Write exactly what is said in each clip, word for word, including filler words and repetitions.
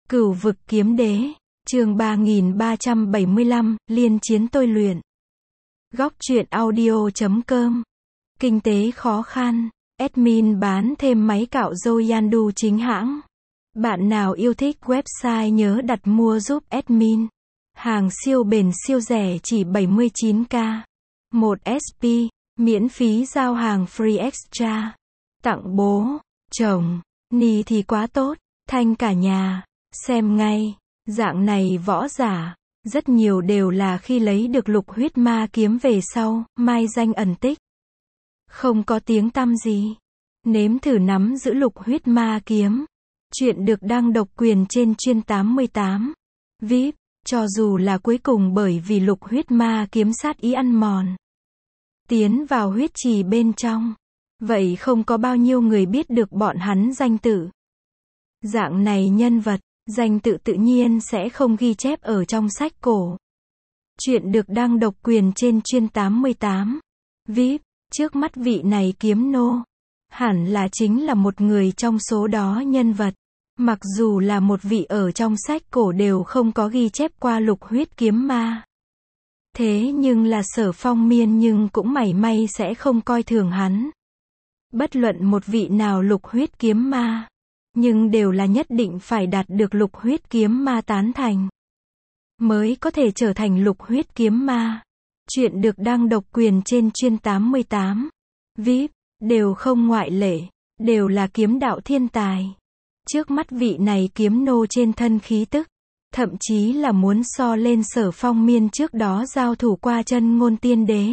Cửu vực kiếm đế, chương ba nghìn ba trăm bảy mươi lăm, liên chiến tôi luyện. Góc truyện audio chấm com. Kinh tế khó khăn, admin bán thêm máy cạo râu Yandu chính hãng. Bạn nào yêu thích website nhớ đặt mua giúp admin. Hàng siêu bền siêu rẻ chỉ bảy mươi chín k. một ét pê, miễn phí giao hàng free extra. Tặng bố, chồng, ni thì quá tốt, thanh cả nhà. Xem ngay, dạng này võ giả, rất nhiều đều là khi lấy được lục huyết ma kiếm về sau, mai danh ẩn tích. Không có tiếng tăm gì. Nếm thử nắm giữ lục huyết ma kiếm. Chuyện được đăng độc quyền trên chuyên tám mươi tám. vê i pê, cho dù là cuối cùng bởi vì lục huyết ma kiếm sát ý ăn mòn. Tiến vào huyết trì bên trong. Vậy không có bao nhiêu người biết được bọn hắn danh tự. Dạng này nhân vật. Danh tự tự nhiên sẽ không ghi chép ở trong sách cổ. Chuyện được đăng độc quyền trên chuyên tám mươi tám. vê i pê, trước mắt vị này kiếm nô. Hẳn là chính là một người trong số đó nhân vật. Mặc dù là một vị ở trong sách cổ đều không có ghi chép qua lục huyết kiếm ma. Thế nhưng là Sở Phong Miên nhưng cũng mảy may sẽ không coi thường hắn. Bất luận một vị nào lục huyết kiếm ma. Nhưng đều là nhất định phải đạt được lục huyết kiếm ma tán thành. Mới có thể trở thành lục huyết kiếm ma. Chuyện được đăng độc quyền trên chuyên tám mươi tám. vê i pê, đều không ngoại lệ. Đều là kiếm đạo thiên tài. Trước mắt vị này kiếm nô trên thân khí tức. Thậm chí là muốn so lên Sở Phong Miên trước đó giao thủ qua chân ngôn tiên đế.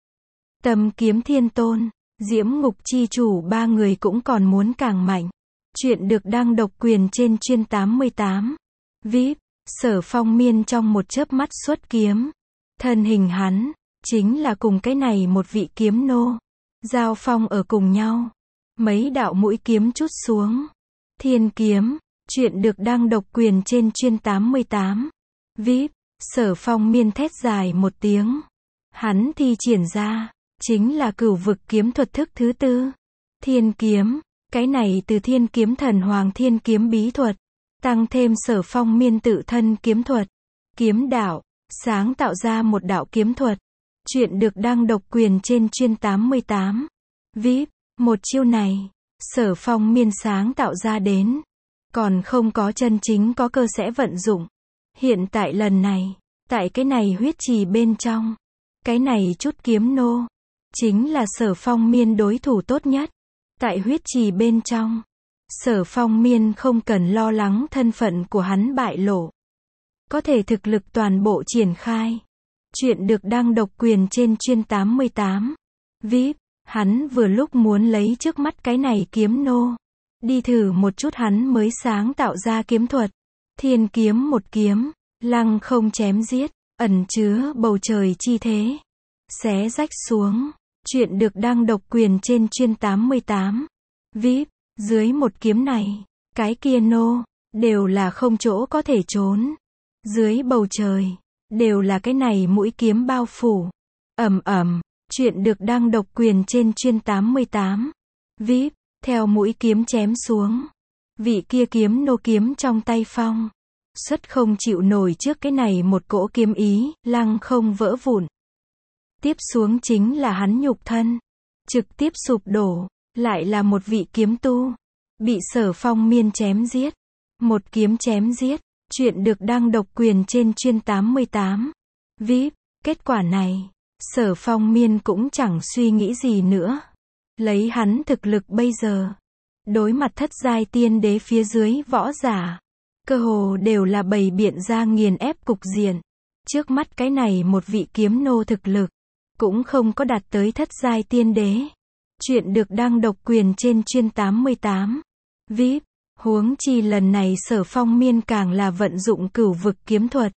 Tâm kiếm thiên tôn, diễm ngục chi chủ ba người cũng còn muốn càng mạnh. Chuyện được đăng độc quyền trên chuyên tám mươi tám. vê i pê, Sở Phong Miên trong một chớp mắt xuất kiếm. Thân hình hắn, chính là cùng cái này một vị kiếm nô. Giao phong ở cùng nhau. Mấy đạo mũi kiếm trút xuống. Thiên kiếm, chuyện được đăng độc quyền trên chuyên tám mươi tám. vê i pê, Sở Phong Miên thét dài một tiếng. Hắn thi triển ra, chính là cửu vực kiếm thuật thức thứ tư. Thiên kiếm. Cái này từ thiên kiếm thần hoàng thiên kiếm bí thuật. Tăng thêm Sở Phong Miên tự thân kiếm thuật. Kiếm đạo. Sáng tạo ra một đạo kiếm thuật. Chuyện được đăng độc quyền trên chuyên tám mươi tám. vê i pê. Một chiêu này. Sở Phong Miên sáng tạo ra đến. Còn không có chân chính có cơ sẽ vận dụng. Hiện tại lần này. Tại cái này huyết trì bên trong. Cái này chút kiếm nô. Chính là Sở Phong Miên đối thủ tốt nhất. Tại huyết trì bên trong, Sở Phong Miên không cần lo lắng thân phận của hắn bại lộ. Có thể thực lực toàn bộ triển khai. Chuyện được đăng độc quyền trên chuyên tám mươi tám. vê i pê, hắn vừa lúc muốn lấy trước mắt cái này kiếm nô. Đi thử một chút hắn mới sáng tạo ra kiếm thuật. Thiên kiếm một kiếm, lăng không chém giết, ẩn chứa bầu trời chi thế. Xé rách xuống. Chuyện được đăng độc quyền trên chuyên tám mươi tám. vê i pê, dưới một kiếm này, cái kia nô, đều là không chỗ có thể trốn. Dưới bầu trời, đều là cái này mũi kiếm bao phủ. Ầm ầm, chuyện được đăng độc quyền trên chuyên tám mươi tám. vê i pê, theo mũi kiếm chém xuống. Vị kia kiếm nô kiếm trong tay phong. Xuất không chịu nổi trước cái này một cỗ kiếm ý, lăng không vỡ vụn. Tiếp xuống chính là hắn nhục thân. Trực tiếp sụp đổ. Lại là một vị kiếm tu. Bị Sở Phong Miên chém giết. Một kiếm chém giết. Chuyện được đăng độc quyền trên chuyên tám mươi tám. vê i pê, kết quả này. Sở Phong Miên cũng chẳng suy nghĩ gì nữa. Lấy hắn thực lực bây giờ. Đối mặt thất giai tiên đế phía dưới võ giả. Cơ hồ đều là bày biện ra nghiền ép cục diện. Trước mắt cái này một vị kiếm nô thực lực. Cũng không có đạt tới thất giai tiên đế. Chuyện được đăng độc quyền trên chuyên tám mươi tám. vê i pê, huống chi lần này Sở Phong Miên càng là vận dụng cửu vực kiếm thuật.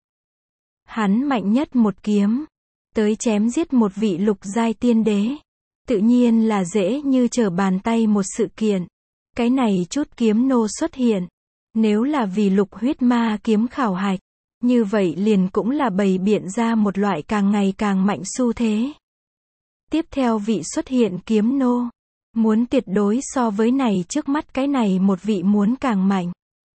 Hắn mạnh nhất một kiếm. Tới chém giết một vị lục giai tiên đế. Tự nhiên là dễ như trở bàn tay một sự kiện. Cái này chút kiếm nô xuất hiện. Nếu là vì lục huyết ma kiếm khảo hạch. Như vậy liền cũng là bày biện ra một loại càng ngày càng mạnh xu thế. Tiếp theo vị xuất hiện kiếm nô. Muốn tuyệt đối so với này trước mắt cái này một vị muốn càng mạnh.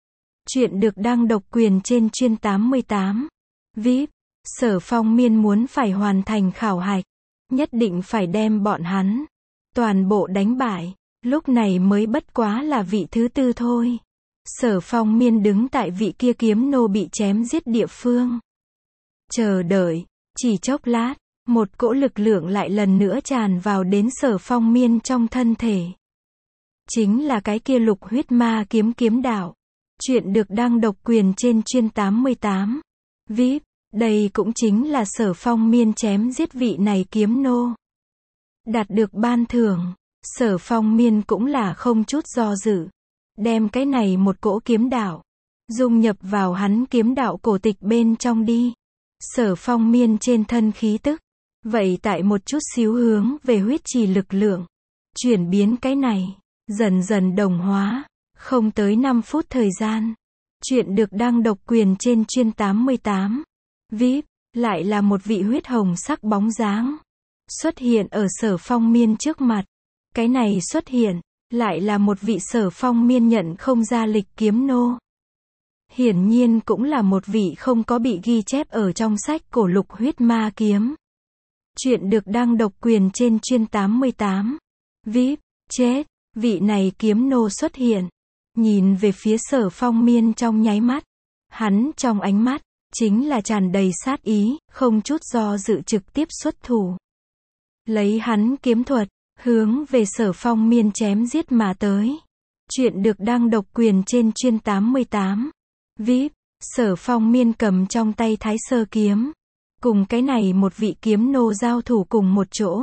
Chuyện được đăng độc quyền trên chuyên tám mươi tám. vê i pê, Sở Phong Miên muốn phải hoàn thành khảo hạch. Nhất định phải đem bọn hắn toàn bộ đánh bại. Lúc này mới bất quá là vị thứ tư thôi. Sở Phong Miên đứng tại vị kia kiếm nô bị chém giết địa phương. Chờ đợi, chỉ chốc lát, một cỗ lực lượng lại lần nữa tràn vào đến Sở Phong Miên trong thân thể. Chính là cái kia lục huyết ma kiếm kiếm đạo. Chuyện được đăng độc quyền trên chuyên tám mươi tám. vê i pê, đây cũng chính là Sở Phong Miên chém giết vị này kiếm nô. Đạt được ban thưởng, Sở Phong Miên cũng là không chút do dự. Đem cái này một cỗ kiếm đạo dung nhập vào hắn kiếm đạo cổ tịch bên trong đi. Sở Phong Miên trên thân khí tức, vậy tại một chút xíu hướng về huyết trì lực lượng. Chuyển biến cái này, dần dần đồng hóa, không tới năm phút thời gian. Chuyện được đăng độc quyền trên chuyên tám mươi tám. vê i pê, lại là một vị huyết hồng sắc bóng dáng. Xuất hiện ở Sở Phong Miên trước mặt. Cái này xuất hiện, lại là một vị Sở Phong Miên nhận không ra lịch kiếm nô. Hiển nhiên cũng là một vị không có bị ghi chép ở trong sách cổ lục huyết ma kiếm. Chuyện được đăng độc quyền trên chuyên tám mươi tám. vê i pê, chết, vị này kiếm nô xuất hiện. Nhìn về phía Sở Phong Miên trong nháy mắt. Hắn trong ánh mắt, chính là tràn đầy sát ý, không chút do dự trực tiếp xuất thủ. Lấy hắn kiếm thuật, hướng về Sở Phong Miên chém giết mà tới. Chuyện được đăng độc quyền trên chuyên tám mươi tám. vê i pê, Sở Phong Miên cầm trong tay Thái Sơ kiếm. Cùng cái này một vị kiếm nô giao thủ cùng một chỗ.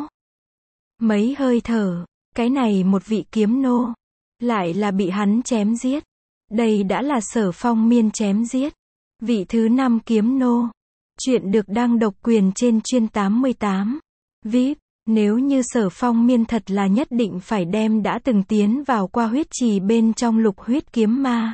Mấy hơi thở, cái này một vị kiếm nô, lại là bị hắn chém giết. Đây đã là Sở Phong Miên chém giết. Vị thứ năm kiếm nô. Chuyện được đăng độc quyền trên chuyên tám mươi tám. vê i pê, nếu như Sở Phong Miên thật là nhất định phải đem đã từng tiến vào qua huyết trì bên trong lục huyết kiếm ma.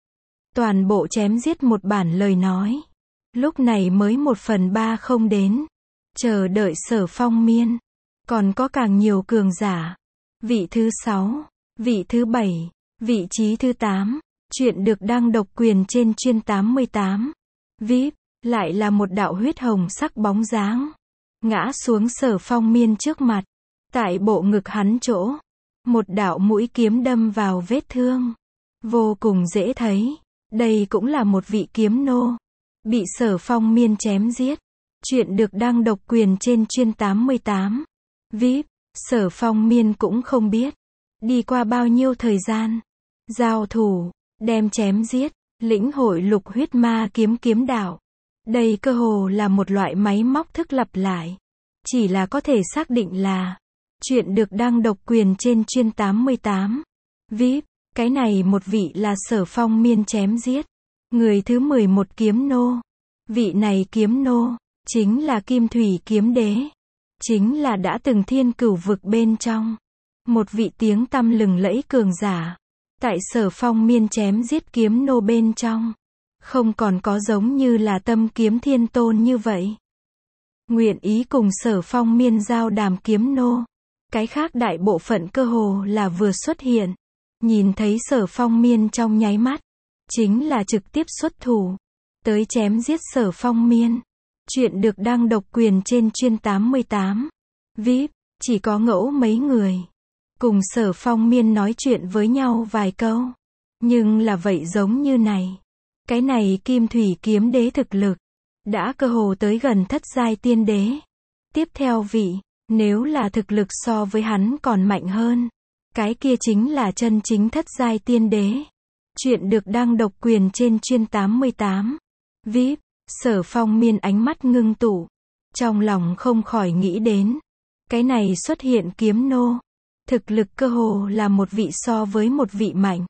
Toàn bộ chém giết một bản lời nói. Lúc này mới một phần ba không đến. Chờ đợi Sở Phong Miên. Còn có càng nhiều cường giả. Vị thứ sáu, vị thứ bảy, vị trí thứ tám. Chuyện được đăng độc quyền trên chuyên tám mươi tám. vê i pê, lại là một đạo huyết hồng sắc bóng dáng. Ngã xuống Sở Phong Miên trước mặt. Tại bộ ngực hắn chỗ. Một đạo mũi kiếm đâm vào vết thương. Vô cùng dễ thấy. Đây cũng là một vị kiếm nô. Bị Sở Phong Miên chém giết. Chuyện được đăng độc quyền trên chuyên tám mươi tám. vê i pê, Sở Phong Miên cũng không biết. Đi qua bao nhiêu thời gian. Giao thủ, đem chém giết, lĩnh hội lục huyết ma kiếm kiếm đạo. Đây cơ hồ là một loại máy móc thức lặp lại. Chỉ là có thể xác định là. Chuyện được đăng độc quyền trên chuyên tám mươi tám. vê i pê, cái này một vị là Sở Phong Miên chém giết. Người thứ mười một kiếm nô. Vị này kiếm nô, chính là Kim Thủy Kiếm Đế. Chính là đã từng thiên cửu vực bên trong. Một vị tiếng tăm lừng lẫy cường giả. Tại Sở Phong Miên chém giết kiếm nô bên trong. Không còn có giống như là Tâm Kiếm Thiên Tôn như vậy. Nguyện ý cùng Sở Phong Miên giao đàm kiếm nô. Cái khác đại bộ phận cơ hồ là vừa xuất hiện. Nhìn thấy Sở Phong Miên trong nháy mắt. Chính là trực tiếp xuất thủ. Tới chém giết Sở Phong Miên. Chuyện được đăng độc quyền trên chuyên tám mươi tám. vê i pê, chỉ có ngẫu mấy người. Cùng Sở Phong Miên nói chuyện với nhau vài câu. Nhưng là vậy giống như này. Cái này Kim Thủy Kiếm Đế thực lực. Đã cơ hồ tới gần thất giai tiên đế. Tiếp theo vị, nếu là thực lực so với hắn còn mạnh hơn. Cái kia chính là chân chính thất giai tiên đế. Chuyện được đăng độc quyền trên chuyên tám mươi tám. vê i pê, Sở Phong Miên ánh mắt ngưng tụ. Trong lòng không khỏi nghĩ đến. Cái này xuất hiện kiếm nô. Thực lực cơ hồ là một vị so với một vị mạnh.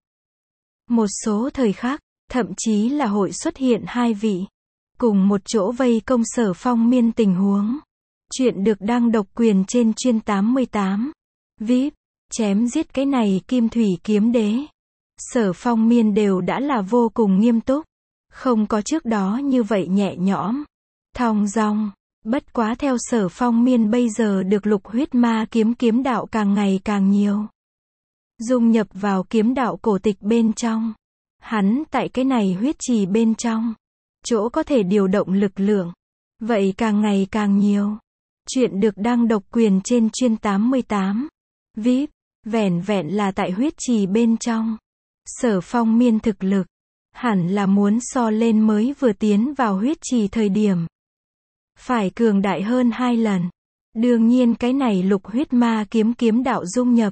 Một số thời khắc, thậm chí là hội xuất hiện hai vị. Cùng một chỗ vây công Sở Phong Miên tình huống. Chuyện được đăng độc quyền trên chuyên tám mươi tám. vê i pê, chém giết cái này Kim Thủy Kiếm Đế. Sở Phong Miên đều đã là vô cùng nghiêm túc. Không có trước đó như vậy nhẹ nhõm. Thong dong. Bất quá theo Sở Phong Miên bây giờ được lục huyết ma kiếm kiếm đạo càng ngày càng nhiều. Dung nhập vào kiếm đạo cổ tịch bên trong. Hắn tại cái này huyết trì bên trong, chỗ có thể điều động lực lượng, vậy càng ngày càng nhiều. Chuyện được đăng độc quyền trên chuyên tám mươi tám. vê i pê, vẻn vẹn là tại huyết trì bên trong. Sở Phong Miên thực lực, hẳn là muốn so lên mới vừa tiến vào huyết trì thời điểm. Phải cường đại hơn hai lần. Đương nhiên cái này lục huyết ma kiếm kiếm đạo dung nhập.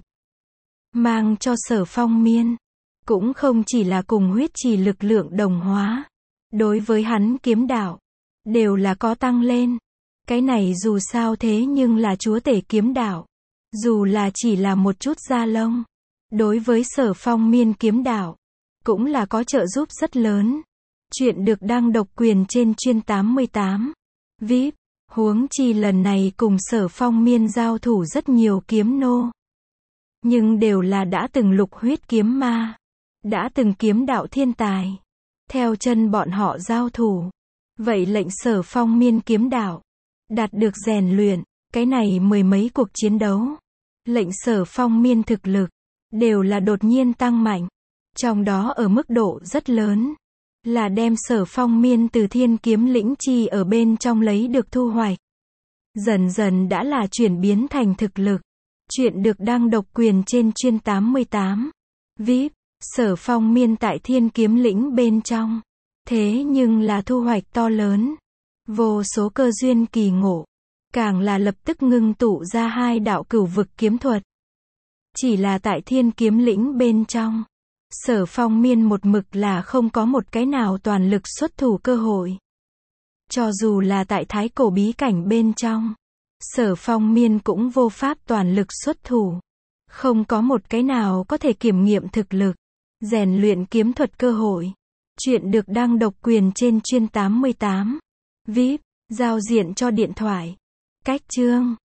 Mang cho Sở Phong Miên, cũng không chỉ là cùng huyết trì lực lượng đồng hóa. Đối với hắn kiếm đạo, đều là có tăng lên. Cái này dù sao thế nhưng là chúa tể kiếm đạo. Dù là chỉ là một chút da lông. Đối với Sở Phong Miên kiếm đạo, cũng là có trợ giúp rất lớn. Chuyện được đăng độc quyền trên chuyên tám mươi tám. vê i pê, huống chi lần này cùng Sở Phong Miên giao thủ rất nhiều kiếm nô. Nhưng đều là đã từng lục huyết kiếm ma. Đã từng kiếm đạo thiên tài. Theo chân bọn họ giao thủ. Vậy lệnh Sở Phong Miên kiếm đạo đạt được rèn luyện, cái này mười mấy cuộc chiến đấu. Lệnh Sở Phong Miên thực lực, đều là đột nhiên tăng mạnh. Trong đó ở mức độ rất lớn, là đem Sở Phong Miên từ thiên kiếm lĩnh chi ở bên trong lấy được thu hoạch. Dần dần đã là chuyển biến thành thực lực. Chuyện được đăng độc quyền trên chuyên tám mươi tám. vê i pê, Sở Phong Miên tại thiên kiếm lĩnh bên trong. Thế nhưng là thu hoạch to lớn. Vô số cơ duyên kỳ ngộ. Càng là lập tức ngưng tụ ra hai đạo cửu vực kiếm thuật. Chỉ là tại thiên kiếm lĩnh bên trong. Sở Phong Miên một mực là không có một cái nào toàn lực xuất thủ cơ hội. Cho dù là tại thái cổ bí cảnh bên trong. Sở Phong Miên cũng vô pháp toàn lực xuất thủ. Không có một cái nào có thể kiểm nghiệm thực lực. Rèn luyện kiếm thuật cơ hội. Chuyện được đăng độc quyền trên chuyên tám mươi tám. vê i pê, giao diện cho điện thoại. Cách chương.